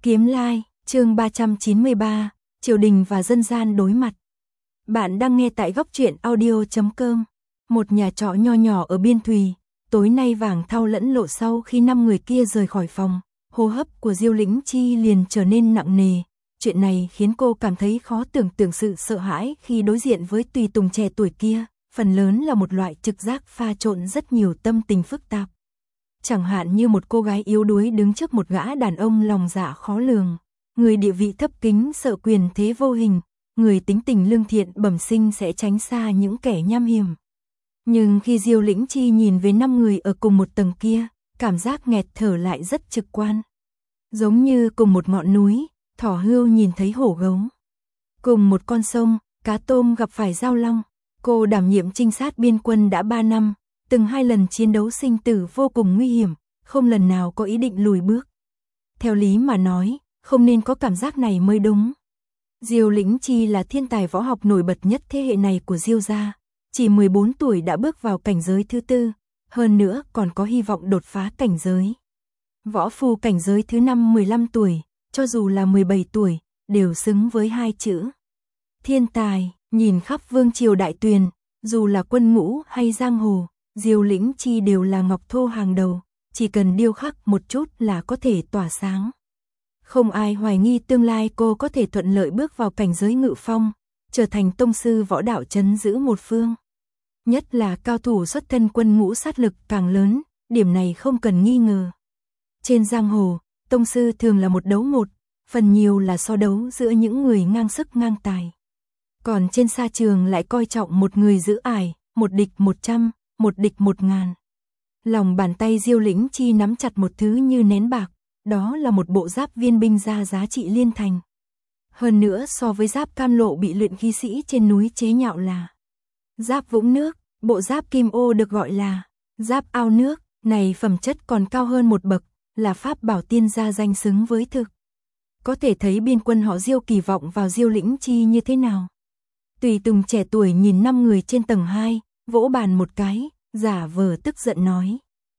Kiếm Lai, chương 393, triều đình và dân gian đối mặt. Bạn đang nghe tại góc truyện audio.com. Một nhà trọ nho nhỏ ở Biên Thùy, tối nay vàng thau lẫn lộ sau khi 5 người kia rời khỏi phòng, hô hấp của Diêu Lĩnh Chi liền trở nên nặng nề. Chuyện này khiến cô cảm thấy khó tưởng tượng sự sợ hãi khi đối diện với tùy tùng trẻ tuổi kia, phần lớn là một loại trực giác pha trộn rất nhiều tâm tình phức tạp. Chẳng hạn như một cô gái yếu đuối đứng trước một gã đàn ông lòng dạ khó lường, người địa vị thấp kính sợ quyền thế vô hình, người tính tình lương thiện bẩm sinh sẽ tránh xa những kẻ nham hiểm. Nhưng khi Diêu Lĩnh Chi nhìn về 5 người ở cùng một tầng kia, cảm giác nghẹt thở lại rất trực quan. Giống như cùng một ngọn núi, thỏ hươu nhìn thấy hổ gấu. Cùng một con sông, cá tôm gặp phải dao long. Cô đảm nhiệm trinh sát biên quân đã 3 năm, từng 2 lần chiến đấu sinh tử vô cùng nguy hiểm, không lần nào có ý định lùi bước. Theo lý mà nói, không nên có cảm giác này mới đúng. Diêu Lĩnh Chi là thiên tài võ học nổi bật nhất thế hệ này của Diêu gia, chỉ 14 tuổi đã bước vào cảnh giới thứ 4, hơn nữa còn có hy vọng đột phá cảnh giới. Võ phu cảnh giới thứ 5 15 tuổi, cho dù là 17 tuổi, đều xứng với 2 chữ. Thiên tài, nhìn khắp vương triều đại tuyền, dù là quân ngũ hay giang hồ, Diêu Lĩnh Chi đều là ngọc thô hàng đầu, chỉ cần điêu khắc một chút là có thể tỏa sáng. Không ai hoài nghi tương lai cô có thể thuận lợi bước vào cảnh giới ngự phong, trở thành tông sư võ đạo trấn giữ một phương. Nhất là cao thủ xuất thân quân ngũ sát lực càng lớn, điểm này không cần nghi ngờ. Trên giang hồ, tông sư thường là một đấu một, phần nhiều là so đấu giữa những người ngang sức ngang tài. Còn trên sa trường lại coi trọng một người giữ ải, một địch 100, một địch 1000. Lòng bàn tay Diêu Lĩnh Chi nắm chặt một thứ như nén bạc, đó là một bộ giáp viên binh gia giá trị liên thành. Hơn nữa so với giáp cam lộ bị luyện khí sĩ trên núi chế nhạo là giáp vũng nước, bộ giáp kim ô được gọi là giáp ao nước, này phẩm chất còn cao hơn một bậc, là pháp bảo tiên gia danh xứng với thực. Có thể thấy biên quân họ Diêu kỳ vọng vào Diêu Lĩnh Chi như thế nào. Tùy tùng trẻ tuổi nhìn 5 người trên tầng 2, vỗ bàn một cái, giả vờ tức giận nói.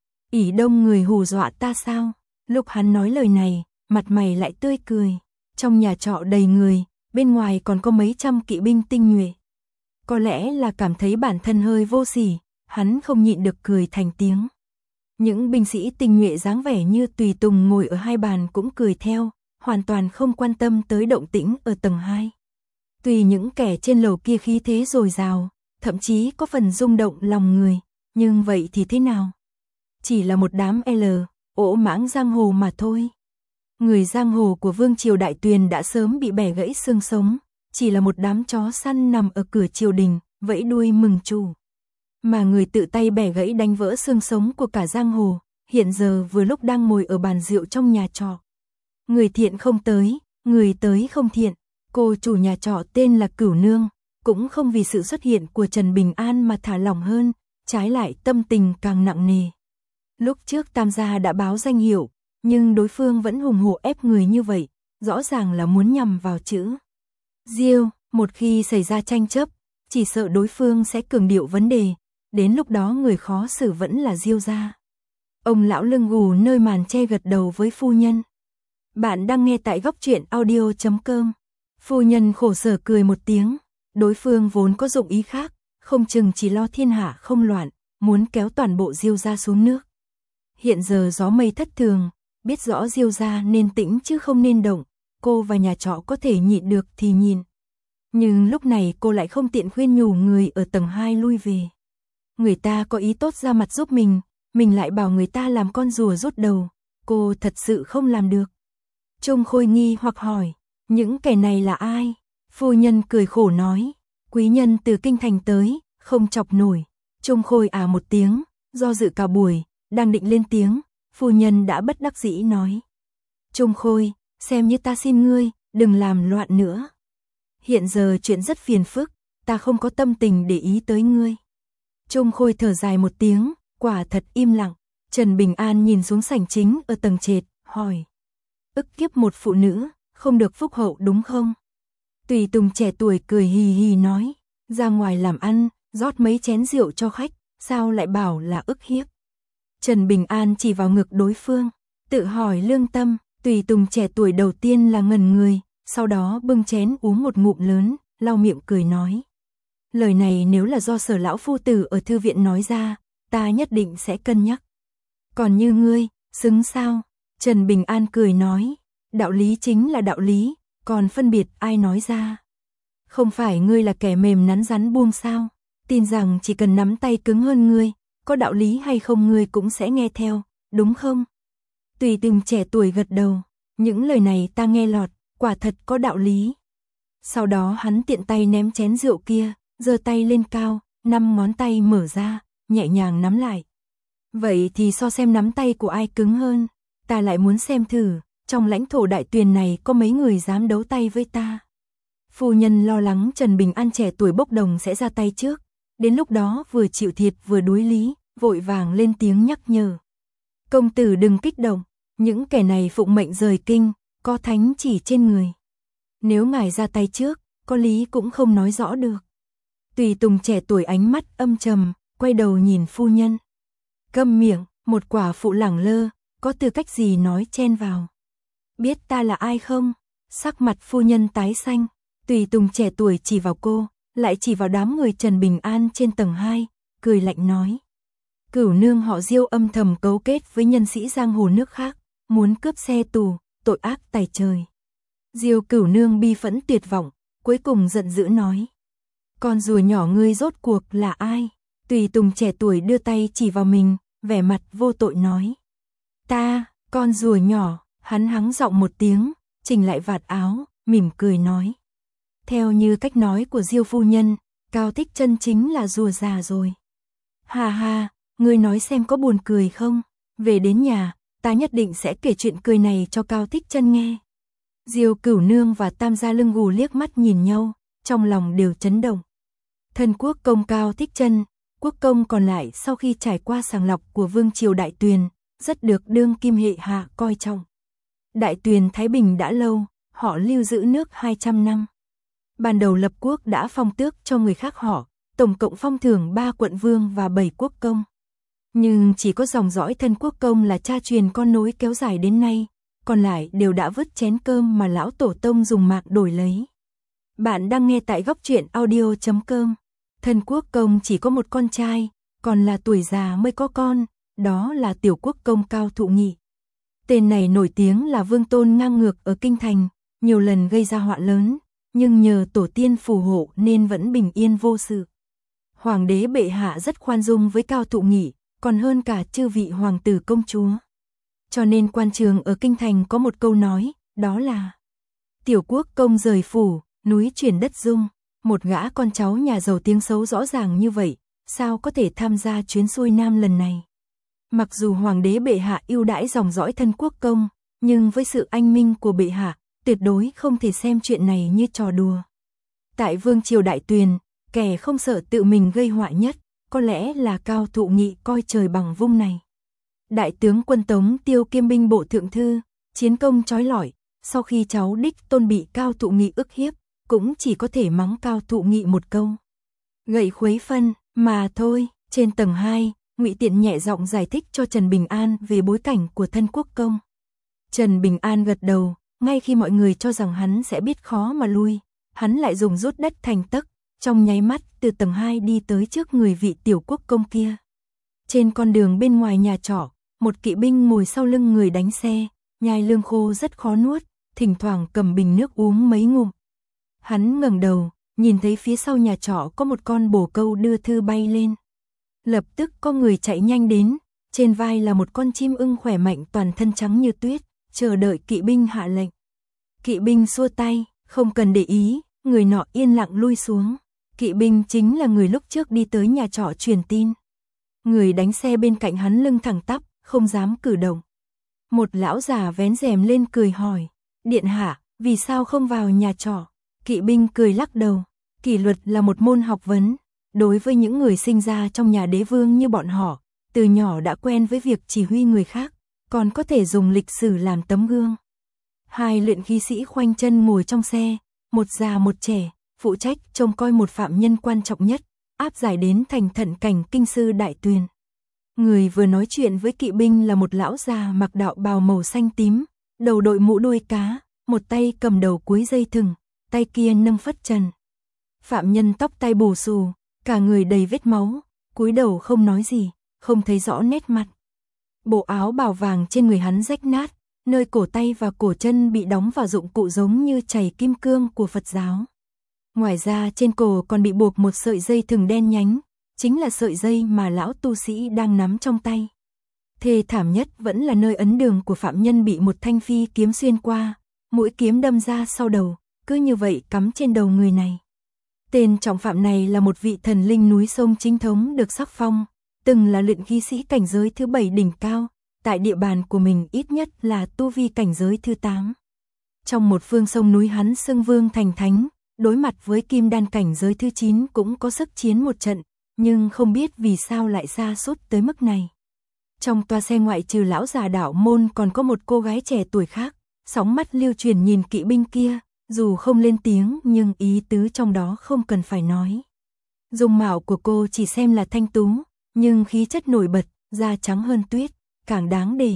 Ỷ Đông người hù dọa ta sao? Lúc hắn nói lời này, mặt mày lại tươi cười. Trong nhà trọ đầy người, bên ngoài còn có mấy trăm kỵ binh tinh nhuệ. Có lẽ là cảm thấy bản thân hơi vô sỉ, hắn không nhịn được cười thành tiếng. Những binh sĩ tinh nhuệ dáng vẻ như tùy tùng ngồi ở hai bàn cũng cười theo, hoàn toàn không quan tâm tới động tĩnh ở tầng 2. Tùy những kẻ trên lầu kia khí thế dồi dào, thậm chí có phần rung động lòng người, nhưng vậy thì thế nào? Chỉ là một đám ỗ mãng giang hồ mà thôi. Người giang hồ của vương triều đại tuyền đã sớm bị bẻ gãy xương sống, chỉ là một đám chó săn nằm ở cửa triều đình, vẫy đuôi mừng chủ. Mà người tự tay bẻ gãy đánh vỡ xương sống của cả giang hồ, hiện giờ vừa lúc đang ngồi ở bàn rượu trong nhà trọ. Người thiện không tới, người tới không thiện. Cô chủ nhà trọ tên là Cửu Nương, cũng không vì sự xuất hiện của Trần Bình An mà thả lỏng hơn, trái lại tâm tình càng nặng nề. Lúc trước Tam gia đã báo danh hiệu, nhưng đối phương vẫn hùng hổ ép người như vậy, rõ ràng là muốn nhằm vào chữ Diêu. Một khi xảy ra tranh chấp, chỉ sợ đối phương sẽ cường điệu vấn đề, đến lúc đó người khó xử vẫn là Diêu gia. Ông lão lưng gù nơi màn che gật đầu với phu nhân. Bạn đang nghe tại góc truyện audio.com. Phu nhân khổ sở cười một tiếng, đối phương vốn có dụng ý khác, không chừng chỉ lo thiên hạ không loạn, muốn kéo toàn bộ Diêu gia xuống nước. Hiện giờ gió mây thất thường, biết rõ Diêu gia nên tĩnh chứ không nên động, cô và nhà trọ có thể nhịn được thì nhịn. Nhưng lúc này cô lại không tiện khuyên nhủ người ở tầng 2 lui về. Người ta có ý tốt ra mặt giúp mình lại bảo người ta làm con rùa rút đầu, cô thật sự không làm được. Trung Khôi nghi hoặc hỏi, những kẻ này là ai? Phu nhân cười khổ nói, quý nhân từ kinh thành tới, không chọc nổi. Trung Khôi một tiếng, do dự cả buổi, đang định lên tiếng, phu nhân đã bất đắc dĩ nói. Trung Khôi, xem như ta xin ngươi, đừng làm loạn nữa. Hiện giờ chuyện rất phiền phức, ta không có tâm tình để ý tới ngươi. Trung Khôi thở dài một tiếng, quả thật im lặng. Trần Bình An nhìn xuống sảnh chính ở tầng trệt, hỏi. Ức kiếp một phụ nữ, không được phúc hậu đúng không? Tùy tùng trẻ tuổi cười hì hì nói, ra ngoài làm ăn, rót mấy chén rượu cho khách, sao lại bảo là ức hiếp? Trần Bình An chỉ vào ngực đối phương, tự hỏi lương tâm, Tùy tùng trẻ tuổi đầu tiên là ngẩn người, sau đó bưng chén uống một ngụm lớn, lau miệng cười nói. Lời này nếu là do Sở lão phu tử ở thư viện nói ra, ta nhất định sẽ cân nhắc. Còn như ngươi, xứng sao? Trần Bình An cười nói, đạo lý chính là đạo lý, còn phân biệt ai nói ra. Không phải ngươi là kẻ mềm nắn rắn buông sao? Tin rằng chỉ cần nắm tay cứng hơn ngươi, có đạo lý hay không ngươi cũng sẽ nghe theo, đúng không? Tùy tùng trẻ tuổi gật đầu, những lời này ta nghe lọt, quả thật có đạo lý. Sau đó hắn tiện tay ném chén rượu kia, giơ tay lên cao, 5 ngón tay mở ra, nhẹ nhàng nắm lại. Vậy thì so xem nắm tay của ai cứng hơn, ta lại muốn xem thử, trong lãnh thổ Đại Tuyền này có mấy người dám đấu tay với ta. Phu nhân lo lắng Trần Bình An trẻ tuổi bốc đồng sẽ ra tay trước, đến lúc đó vừa chịu thiệt vừa đối lý, vội vàng lên tiếng nhắc nhở. Công tử đừng kích động, những kẻ này phụng mệnh rời kinh, có thánh chỉ trên người. Nếu ngài ra tay trước, có lý cũng không nói rõ được. Tùy tùng trẻ tuổi ánh mắt âm trầm, quay đầu nhìn phu nhân. Câm miệng, một quả phụ lẳng lơ, có tư cách gì nói chen vào. Biết ta là ai không? Sắc mặt phu nhân tái xanh, tùy tùng trẻ tuổi chỉ vào cô, lại chỉ vào đám người Trần Bình An trên tầng 2, cười lạnh nói. Cửu nương họ Diêu âm thầm cấu kết với nhân sĩ giang hồ nước khác, muốn cướp xe tù, tội ác tày trời. Diêu Cửu nương bi phẫn tuyệt vọng, cuối cùng giận dữ nói. Con rùa nhỏ ngươi rốt cuộc là ai? Tùy tùng trẻ tuổi đưa tay chỉ vào mình, vẻ mặt vô tội nói. Ta, con rùa nhỏ, hắn hắng giọng một tiếng, chỉnh lại vạt áo, mỉm cười nói. Theo như cách nói của Diêu phu nhân, Cao Thích Chân chính là rùa già rồi. Hà hà, ngươi nói xem có buồn cười không? Về đến nhà, ta nhất định sẽ kể chuyện cười này cho Cao Thích Chân nghe. Diêu Cửu nương và Tam gia Lưng Gù liếc mắt nhìn nhau, trong lòng đều chấn động. Thân quốc công Cao Thích Chân, quốc công còn lại sau khi trải qua sàng lọc của vương triều Đại Tuyền, rất được đương kim hệ hạ coi trọng. Đại Tuyền Thái Bình đã lâu, họ lưu giữ nước 200 năm. Ban đầu lập quốc đã phong tước cho người khác họ, tổng cộng phong thưởng 3 quận vương và 7 quốc công. Nhưng chỉ có dòng dõi thân quốc công là cha truyền con nối kéo dài đến nay, còn lại đều đã vứt chén cơm mà lão tổ tông dùng mạng đổi lấy. Bạn đang nghe tại góc truyện audio.com. Thân quốc công chỉ có một con trai, còn là tuổi già mới có con, đó là tiểu quốc công Cao Thụ Nghị. Tên này nổi tiếng là vương tôn ngang ngược ở kinh thành, nhiều lần gây ra họa lớn, nhưng nhờ tổ tiên phù hộ nên vẫn bình yên vô sự. Hoàng đế bệ hạ rất khoan dung với Cao Thụ Nghị, còn hơn cả chư vị hoàng tử công chúa. Cho nên quan trường ở kinh thành có một câu nói, đó là tiểu quốc công rời phủ, núi chuyển đất rung. Một gã con cháu nhà giàu tiếng xấu rõ ràng như vậy, sao có thể tham gia chuyến xuôi nam lần này? Mặc dù hoàng đế bệ hạ ưu đãi dòng dõi thân quốc công, nhưng với sự anh minh của bệ hạ, tuyệt đối không thể xem chuyện này như trò đùa. Tại vương triều Đại Tuyền, kẻ không sợ tự mình gây họa nhất, có lẽ là Cao Thụ Nghị coi trời bằng vung này. Đại tướng quân Tống Tiêu kiêm binh bộ thượng thư, chiến công chói lọi, sau khi cháu đích tôn bị Cao Thụ Nghị ức hiếp, cũng chỉ có thể mắng Cao Thụ Nghị một câu. Gậy khuấy phân, mà thôi. Trên tầng 2, Ngụy Tiện nhẹ giọng giải thích cho Trần Bình An về bối cảnh của thân quốc công. Trần Bình An gật đầu, ngay khi mọi người cho rằng hắn sẽ biết khó mà lui, hắn lại dùng rút đất thành tấc, trong nháy mắt từ tầng 2 đi tới trước người vị tiểu quốc công kia. Trên con đường bên ngoài nhà trọ, một kỵ binh ngồi sau lưng người đánh xe, nhai lương khô rất khó nuốt, thỉnh thoảng cầm bình nước uống mấy ngụm. Hắn ngẩng đầu, nhìn thấy phía sau nhà trọ có một con bồ câu đưa thư bay lên. Lập tức có người chạy nhanh đến, trên vai là một con chim ưng khỏe mạnh toàn thân trắng như tuyết, chờ đợi kỵ binh hạ lệnh. Kỵ binh xua tay, không cần để ý, người nọ yên lặng lui xuống. Kỵ binh chính là người lúc trước đi tới nhà trọ truyền tin. Người đánh xe bên cạnh hắn lưng thẳng tắp, không dám cử động. Một lão già vén rèm lên cười hỏi, điện hạ, vì sao không vào nhà trọ? Kỵ binh cười lắc đầu, kỷ luật là một môn học vấn. Đối với những người sinh ra trong nhà đế vương như bọn họ, từ nhỏ đã quen với việc chỉ huy người khác, còn có thể dùng lịch sử làm tấm gương. Hai luyện khí sĩ khoanh chân ngồi trong xe, một già một trẻ, phụ trách trông coi một phạm nhân quan trọng nhất, áp giải đến thành Thận Cảnh kinh sư Đại Tuyền. Người vừa nói chuyện với kỵ binh là một lão già mặc đạo bào màu xanh tím, đầu đội mũ đuôi cá, một tay cầm đầu cuối dây thừng, tay kia nâng phất trần. Phạm nhân tóc tai bù xù, cả người đầy vết máu, cúi đầu không nói gì, không thấy rõ nét mặt. Bộ áo bào vàng trên người hắn rách nát, nơi cổ tay và cổ chân bị đóng vào dụng cụ giống như chày kim cương của Phật giáo. Ngoài ra trên cổ còn bị buộc một sợi dây thừng đen nhánh, chính là sợi dây mà lão tu sĩ đang nắm trong tay. Thê thảm nhất vẫn là nơi ấn đường của phạm nhân bị một thanh phi kiếm xuyên qua, mũi kiếm đâm ra sau đầu, cứ như vậy cắm trên đầu người này. Tên trọng phạm này là một vị thần linh núi sông chính thống được sắc phong, từng là luyện khí sĩ cảnh giới thứ 7 đỉnh cao, tại địa bàn của mình ít nhất là tu vi cảnh giới thứ 8. Trong một phương sông núi hắn xưng vương thành thánh, đối mặt với kim đan cảnh giới thứ 9 cũng có sức chiến một trận, nhưng không biết vì sao lại sa sút tới mức này. Trong toa xe ngoại trừ lão già đạo môn còn có một cô gái trẻ tuổi khác, sóng mắt lưu truyền nhìn kỵ binh kia, dù không lên tiếng nhưng ý tứ trong đó không cần phải nói. Dung mạo của cô chỉ xem là thanh tú, nhưng khí chất nổi bật, da trắng hơn tuyết, càng đáng để.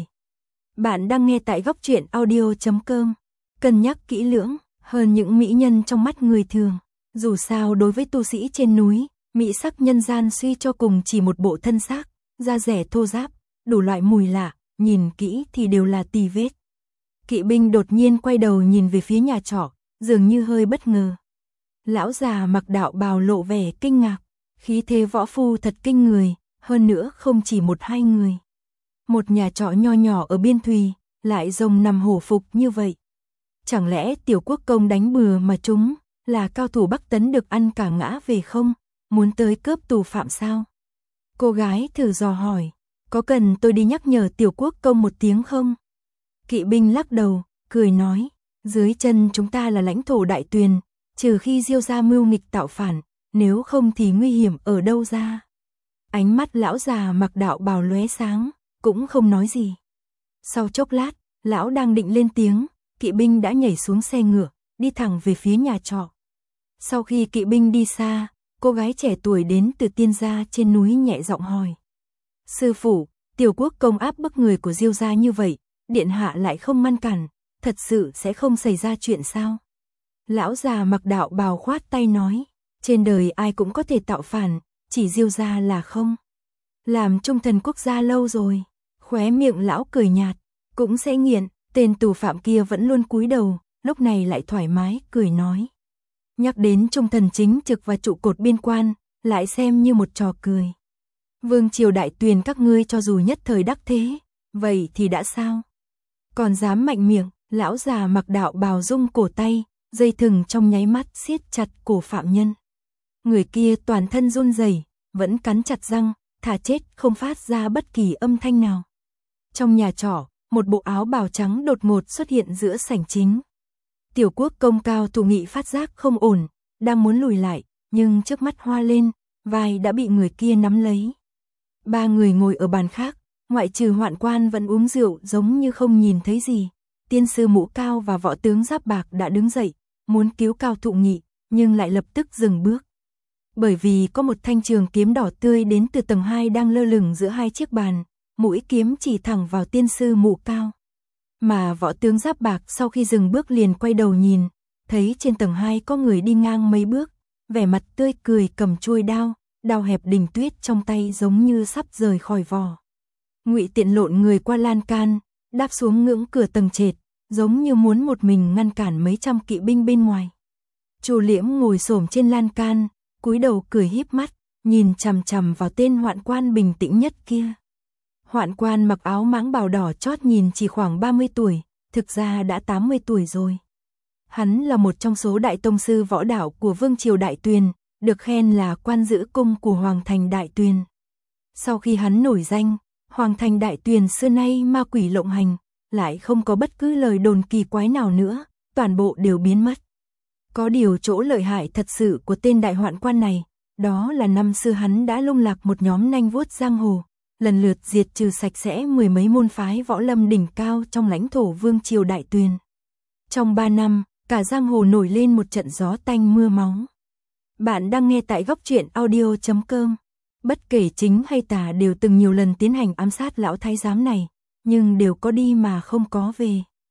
Bạn đang nghe tại góc truyện audio.com. Cân nhắc kỹ lưỡng, hơn những mỹ nhân trong mắt người thường. Dù sao đối với tu sĩ trên núi, mỹ sắc nhân gian suy cho cùng chỉ một bộ thân xác, da rẻ thô ráp, đủ loại mùi lạ, nhìn kỹ thì đều là tì vết. Kỵ binh đột nhiên quay đầu nhìn về phía nhà trọ, dường như hơi bất ngờ. Lão già mặc đạo bào lộ vẻ kinh ngạc, khí thế võ phu thật kinh người, hơn nữa không chỉ một hai người. Một nhà trọ nho nhỏ ở Biên Thùy, lại rồng nằm hổ phục như vậy. Chẳng lẽ Tiểu Quốc Công đánh bừa mà chúng là cao thủ Bắc Tấn được ăn cả ngã về không, muốn tới cướp tù phạm sao? Cô gái thử dò hỏi, có cần tôi đi nhắc nhở Tiểu Quốc Công một tiếng không? Kỵ binh lắc đầu, cười nói, dưới chân chúng ta là lãnh thổ Đại Tuyền, trừ khi Diêu gia mưu nghịch tạo phản, nếu không thì nguy hiểm ở đâu ra. Ánh mắt lão già mặc đạo bào lóe sáng, cũng không nói gì. Sau chốc lát, lão đang định lên tiếng, kỵ binh đã nhảy xuống xe ngựa, đi thẳng về phía nhà trọ. Sau khi kỵ binh đi xa, cô gái trẻ tuổi đến từ Tiên gia trên núi nhẹ giọng hỏi. Sư phụ, Tiểu Quốc Công áp bức người của Diêu gia như vậy, điện hạ lại không ngăn cản, thật sự sẽ không xảy ra chuyện sao? Lão già mặc đạo bào khoát tay nói, trên đời ai cũng có thể tạo phản, chỉ Diêu gia là không. Làm trung thần quốc gia lâu rồi, khóe miệng lão cười nhạt, cũng sẽ nghiện, tên tù phạm kia vẫn luôn cúi đầu, lúc này lại thoải mái, cười nói. Nhắc đến trung thần chính trực và trụ cột biên quan, lại xem như một trò cười. Vương triều Đại Tuyền các ngươi cho dù nhất thời đắc thế, vậy thì đã sao? Còn dám mạnh miệng, lão già mặc đạo bào rung cổ tay, dây thừng trong nháy mắt siết chặt cổ phạm nhân. Người kia toàn thân run rẩy, vẫn cắn chặt răng, thà chết không phát ra bất kỳ âm thanh nào. Trong nhà trọ, một bộ áo bào trắng đột ngột xuất hiện giữa sảnh chính. Tiểu Quốc Công cao thủ nghị phát giác không ổn, đang muốn lùi lại, nhưng trước mắt hoa lên, vai đã bị người kia nắm lấy. Ba người ngồi ở bàn khác, ngoại trừ Hoạn Quan vẫn uống rượu giống như không nhìn thấy gì. Tiên sư mũ cao và võ tướng giáp bạc đã đứng dậy, muốn cứu cao thủ nghị, nhưng lại lập tức dừng bước. Bởi vì có một thanh trường kiếm đỏ tươi đến từ tầng 2 đang lơ lửng giữa hai chiếc bàn, mũi kiếm chỉ thẳng vào tiên sư mũ cao. Mà võ tướng giáp bạc sau khi dừng bước liền quay đầu nhìn, thấy trên tầng 2 có người đi ngang mấy bước, vẻ mặt tươi cười cầm chuôi đao, đao hẹp đỉnh tuyết trong tay giống như sắp rời khỏi vỏ. Ngụy Tiện lộn người qua lan can, đáp xuống ngưỡng cửa tầng trệt, giống như muốn một mình ngăn cản mấy trăm kỵ binh bên ngoài. Chu Liễm ngồi xổm trên lan can, cúi đầu cười híp mắt, nhìn chằm chằm vào tên Hoạn Quan bình tĩnh nhất kia. Hoạn Quan mặc áo mãng bào đỏ chót nhìn chỉ khoảng 30 tuổi, thực ra đã 80 tuổi rồi. Hắn là một trong số đại tông sư võ đạo của Vương triều Đại Tuyền, được khen là quan giữ cung của Hoàng thành Đại Tuyền. Sau khi hắn nổi danh, Hoàng thành Đại Tuyền xưa nay ma quỷ lộng hành, lại không có bất cứ lời đồn kỳ quái nào nữa, toàn bộ đều biến mất. Có điều chỗ lợi hại thật sự của tên đại hoạn quan này, đó là năm xưa hắn đã lung lạc một nhóm nanh vuốt giang hồ, lần lượt diệt trừ sạch sẽ mười mấy môn phái võ lâm đỉnh cao trong lãnh thổ Vương triều Đại Tuyền. Trong 3 năm, cả giang hồ nổi lên một trận gió tanh mưa máu. Bạn đang nghe tại góc truyện audio.com. Bất kể chính hay tà đều từng nhiều lần tiến hành ám sát lão thái giám này, nhưng đều có đi mà không có về.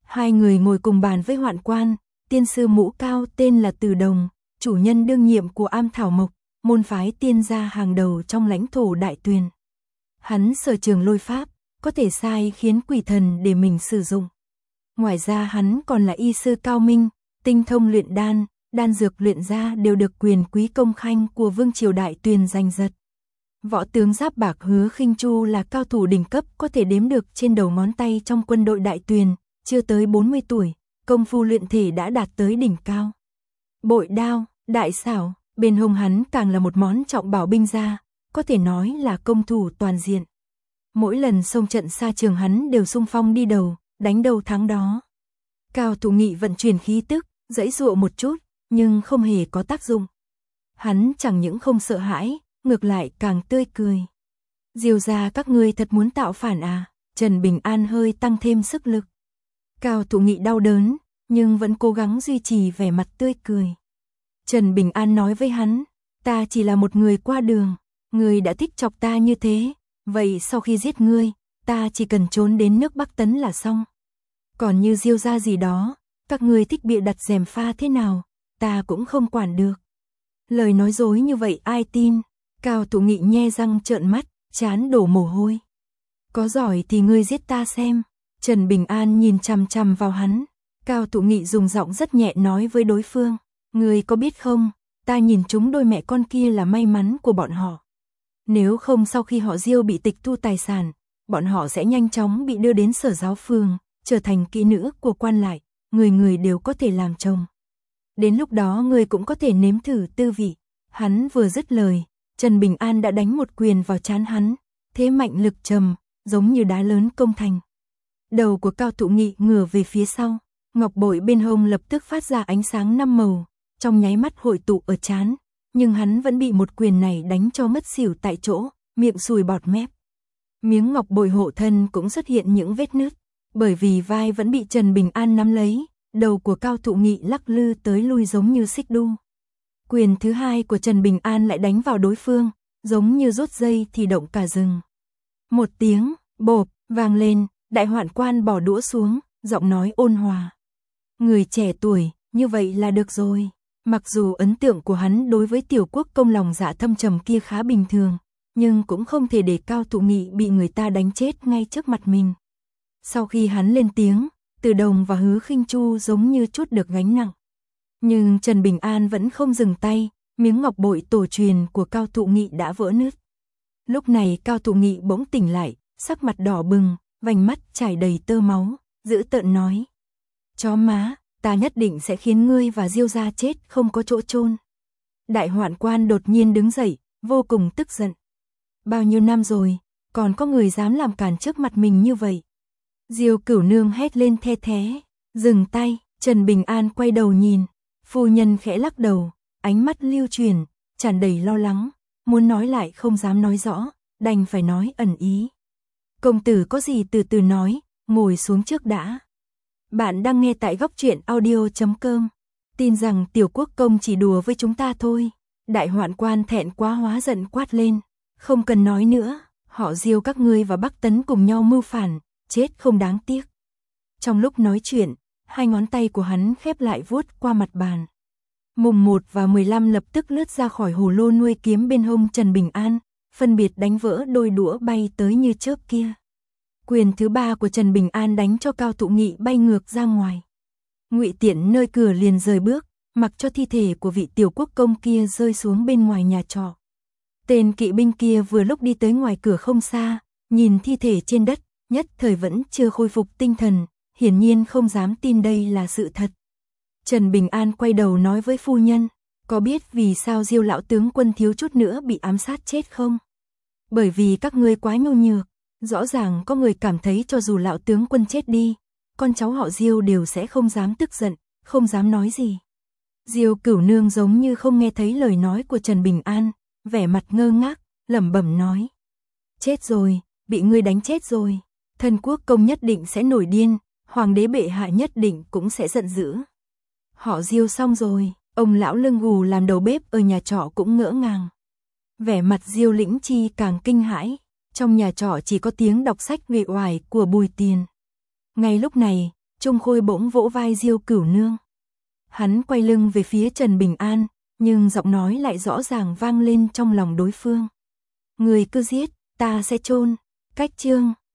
Hai người ngồi cùng bàn với hoạn quan, tiên sư mũ cao tên là Từ Đồng, chủ nhân đương nhiệm của Am Thảo Mộc, môn phái tiên gia hàng đầu trong lãnh thổ Đại Tuyền. Hắn sở trường lôi pháp, có thể sai khiến quỷ thần để mình sử dụng. Ngoài ra hắn còn là y sư cao minh, tinh thông luyện đan, đan dược luyện ra đều được quyền quý công khanh của vương triều Đại Tuyền giành giật. Võ tướng giáp bạc Hứa Khinh Chu là cao thủ đỉnh cấp có thể đếm được trên đầu ngón tay trong quân đội Đại Tuyền, chưa tới 40 tuổi, công phu luyện thể đã đạt tới đỉnh cao. Bội đao, đại xảo, bên hông hắn càng là một món trọng bảo binh gia, có thể nói là công thủ toàn diện. Mỗi lần xông trận xa trường hắn đều xung phong đi đầu, đánh đầu thắng đó. Cao Thủ Nghị vận chuyển khí tức, giãy giụa một chút, nhưng không hề có tác dụng. Hắn chẳng những không sợ hãi, ngược lại càng tươi cười. Diêu gia các ngươi thật muốn tạo phản à? Trần Bình An hơi tăng thêm sức lực. Cao Thủ Nghị đau đớn, nhưng vẫn cố gắng duy trì vẻ mặt tươi cười. Trần Bình An nói với hắn, ta chỉ là một người qua đường, ngươi đã thích chọc ta như thế, vậy sau khi giết ngươi, ta chỉ cần trốn đến nước Bắc Tấn là xong. Còn như Diêu gia gì đó, các ngươi thích bịa đặt gièm pha thế nào, ta cũng không quản được. Lời nói dối như vậy ai tin? Cao Thủ Nghị nhe răng trợn mắt, trán đổ mồ hôi. Có giỏi thì ngươi giết ta xem. Trần Bình An nhìn chằm chằm vào hắn. Cao Thủ Nghị dùng giọng rất nhẹ nói với đối phương, ngươi có biết không, ta nhìn chúng đôi mẹ con kia là may mắn của bọn họ. Nếu không sau khi họ Diêu bị tịch thu tài sản, bọn họ sẽ nhanh chóng bị đưa đến sở giáo phường, trở thành kỹ nữ của quan lại, người người đều có thể làm chồng. Đến lúc đó ngươi cũng có thể nếm thử tư vị. Hắn vừa dứt lời, Trần Bình An đã đánh một quyền vào trán hắn, thế mạnh lực trầm, giống như đá lớn công thành. Đầu của Cao Thủ Nghị ngửa về phía sau, ngọc bội bên hông lập tức phát ra ánh sáng 5 màu, trong nháy mắt hội tụ ở trán, nhưng hắn vẫn bị một quyền này đánh cho ngất xỉu tại chỗ, miệng sùi bọt mép. Miếng ngọc bội hộ thân cũng xuất hiện những vết nứt, bởi vì vai vẫn bị Trần Bình An nắm lấy, đầu của Cao Thủ Nghị lắc lư tới lui giống như xích đu. Quyền thứ hai của Trần Bình An lại đánh vào đối phương, giống như rút dây thì động cả rừng. Một tiếng bộp vang lên, đại hoạn quan bỏ đũa xuống, giọng nói ôn hòa. Người trẻ tuổi, như vậy là được rồi. Mặc dù ấn tượng của hắn đối với tiểu quốc công lòng dạ thâm trầm kia khá bình thường, nhưng cũng không thể để Cao Thủ Nghị bị người ta đánh chết ngay trước mặt mình. Sau khi hắn lên tiếng, Từ Đồng và Hứa Khinh Chu giống như trút được gánh nặng. Nhưng Trần Bình An vẫn không dừng tay, miếng ngọc bội tổ truyền của Cao Thủ Nghị đã vỡ nứt. Lúc này Cao Thủ Nghị bỗng tỉnh lại, sắc mặt đỏ bừng, vành mắt chảy đầy tơ máu, dữ tợn nói. Chó má, ta nhất định sẽ khiến ngươi và Diêu gia chết không có chỗ chôn. Đại hoạn quan đột nhiên đứng dậy, vô cùng tức giận. Bao nhiêu năm rồi, còn có người dám làm cản trước mặt mình như vậy. Diêu Cửu Nương hét lên the thé, dừng tay. Trần Bình An quay đầu nhìn, phu nhân khẽ lắc đầu, ánh mắt lưu chuyển, tràn đầy lo lắng, muốn nói lại không dám nói rõ, đành phải nói ẩn ý. Công tử có gì từ từ nói, ngồi xuống trước đã. Bạn đang nghe tại góc truyện audio.com. Tin rằng tiểu quốc công chỉ đùa với chúng ta thôi. Đại hoạn quan thẹn quá hóa giận quát lên. Không cần nói nữa, họ Diêu các ngươi và Bắc Tấn cùng nhau mưu phản, chết không đáng tiếc. Trong lúc nói chuyện, hai ngón tay của hắn khép lại vuốt qua mặt bàn. Mùng 1 và 15 lập tức lướt ra khỏi hồ lô nuôi kiếm bên hông Trần Bình An, phân biệt đánh vỡ đôi đũa bay tới như chớp kia. Quyền thứ ba của Trần Bình An đánh cho Cao Thủ Nghị bay ngược ra ngoài. Ngụy Tiện nơi cửa liền rời bước, mặc cho thi thể của vị tiểu quốc công kia rơi xuống bên ngoài nhà trọ. Tên kỵ binh kia vừa lúc đi tới ngoài cửa không xa, nhìn thi thể trên đất, nhất thời vẫn chưa khôi phục tinh thần, hiển nhiên không dám tin đây là sự thật. Trần Bình An quay đầu nói với phu nhân, có biết vì sao Diêu lão tướng quân thiếu chút nữa bị ám sát chết không? Bởi vì các ngươi quá nhu nhược, rõ ràng có người cảm thấy cho dù lão tướng quân chết đi, con cháu họ Diêu đều sẽ không dám tức giận, không dám nói gì. Diêu Cửu Nương giống như không nghe thấy lời nói của Trần Bình An, vẻ mặt ngơ ngác, lẩm bẩm nói. Chết rồi, bị ngươi đánh chết rồi, thân quốc công nhất định sẽ nổi điên, hoàng đế bệ hạ nhất định cũng sẽ giận dữ. Họ Diêu xong rồi, ông lão lưng gù làm đầu bếp ở nhà trọ cũng ngỡ ngàng. Vẻ mặt Diêu Lĩnh Chi càng kinh hãi, trong nhà trọ chỉ có tiếng đọc sách uể oải của Bùi Tiền. Ngay lúc này, Trung Khôi bỗng vỗ vai Diêu Cửu Nương. Hắn quay lưng về phía Trần Bình An, nhưng giọng nói lại rõ ràng vang lên trong lòng đối phương. Người cứ giết, ta sẽ chôn. Cách chương